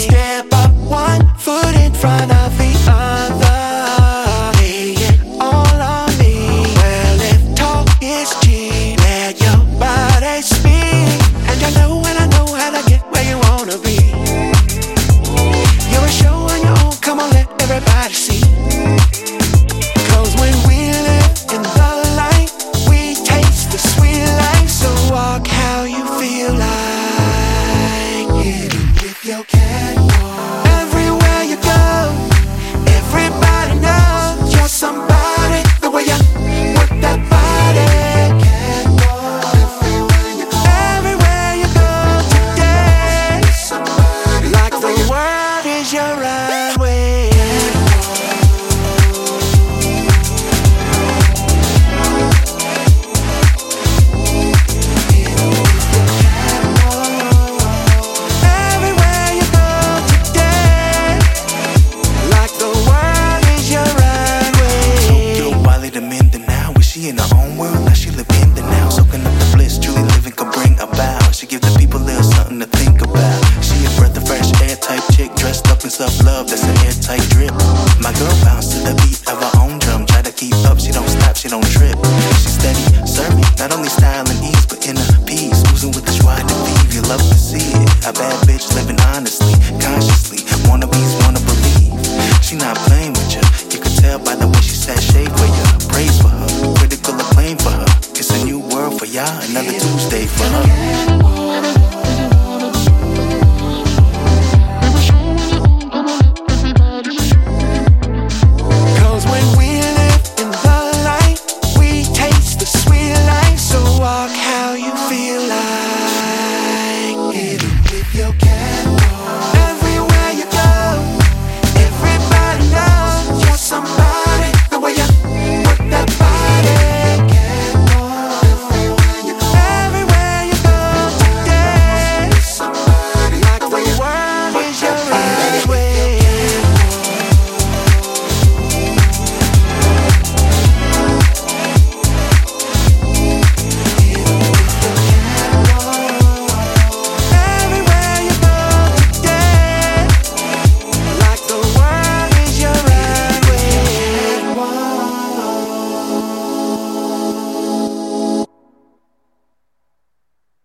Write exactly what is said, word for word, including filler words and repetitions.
step up one foot in front of the other. Lay it all on me. Well, if talk is cheap, let your body speak. And I know and I know how to get where you wanna be. You're a show on your own, come on, let everybody see. Cause when we live in the light, we taste the sweet life. So walk how you feel like it with your catwalk. Everywhere you go, everybody knows you're somebody. The way you work that body. Catwalk. Everywhere you go today, like the world is your runway. Everywhere you go today, like the world is your runway. Little Wally the Mindanao, was she in her own world? Now she live in the now, soaking up the bliss, truly living can bring about. She give the people a little something to think about. She a breath of fresh air type chick, dressed up in self-love, that's an airtight drip. My girl